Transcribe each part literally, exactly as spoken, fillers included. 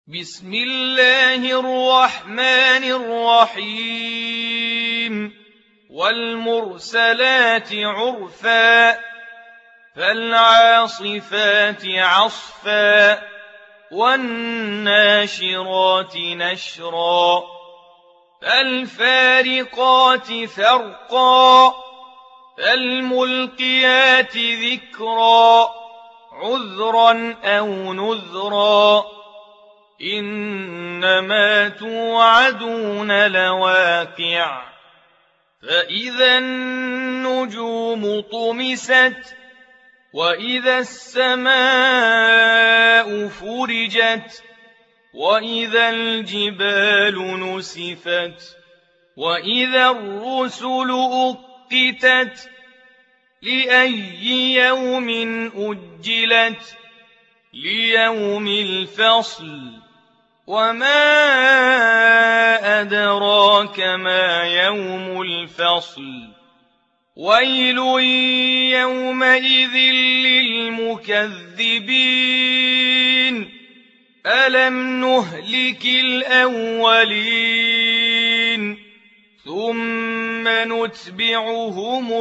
بسم الله الرحمن الرحيم والمرسلات عرفا فالعاصفات عصفا والناشرات نشرا فالفارقات فرقا فالملقيات ذكرا عذرا أو نذرا إنما توعدون لواقع فإذا النجوم طمست وإذا السماء فرجت وإذا الجبال نسفت وإذا الرسل أقتت لأي يوم أجلت ليوم الفصل وما أدراك ما يوم الفصل ويل يومئذ للمكذبين ألم نهلك الأولين ثم نتبعهم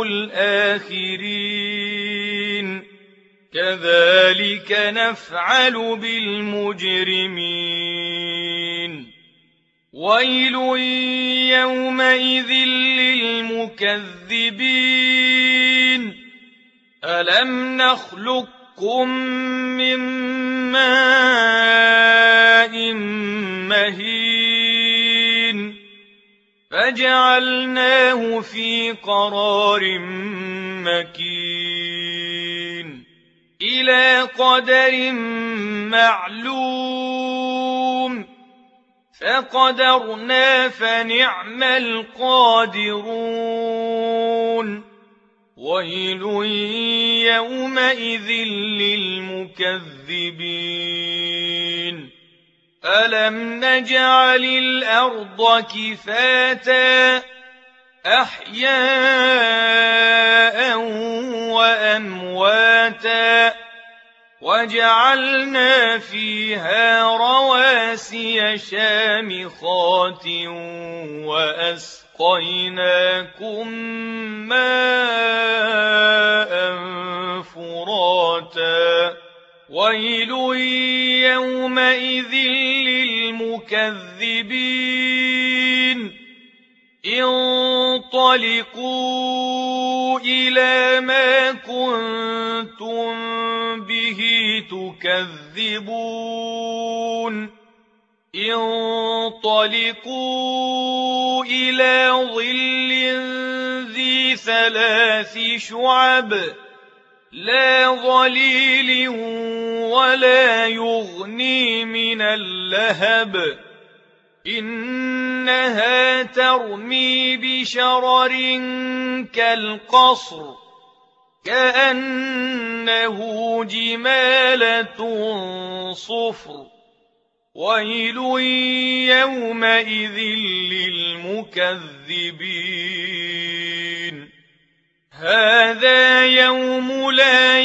الآخرين كذلك نفعل بالمجرمين ويل يومئذ للمكذبين ألم نخلقكم من ماء مهين فجعلناه في قرار مكين إلى قدر معلوم فقدرنا فنعم القادرون ويل يومئذ للمكذبين ألم نجعل الأرض كفاتا أحياء وأمواتا وجعلنا فيها رواسي شامخات وأسقيناكم ماء فراتا ويل يومئذ للمكذبين انطلقوا إلى ما كنتم به تكذبون انطلقوا إلى ظل ذي ثلاث شعب لا ظليل ولا يغني من اللهب إنها ترمي بشرر كالقصر كأنه جمالة صفر ويل يومئذ للمكذبين هذا يوم لا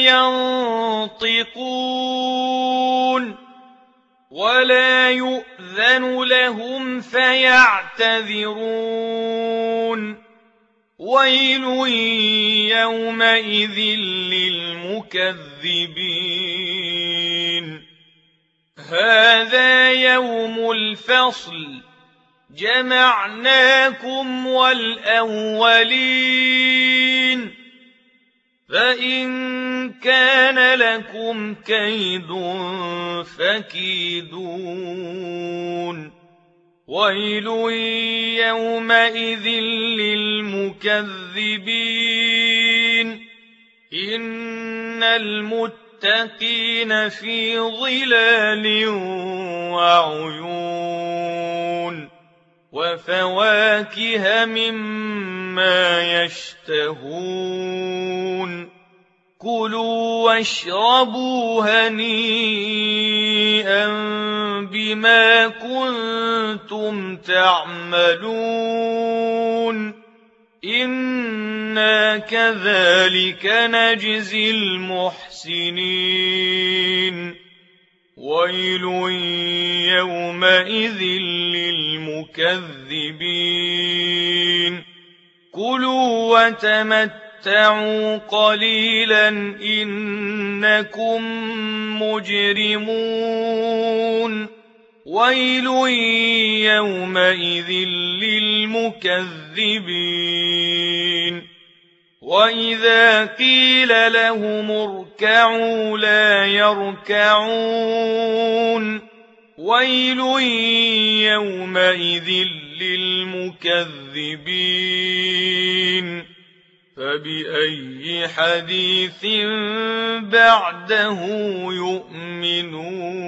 ينطقون ولا يؤذن لهم فيعتذرون ويل يومئذ للمكذبين هذا يوم الفصل جمعناكم والأولين فإن كان لكم كيد فكيدون ويل يومئذ للمكذبين إن المتقين في ظلال وعيون وفواكه مما يشتهون كلوا واشربوا هنيئا بما كنتم تعملون إنا كذلك نجزي المحسنين ويل يومئذ للمكذبين كلوا وتمتعوا قليلا إنكم مجرمون ويل يومئذ للمكذبين وإذا قيل لهم اركعوا لا يركعون ويل يومئذ للمكذبين فبأي حديث بعده يؤمنون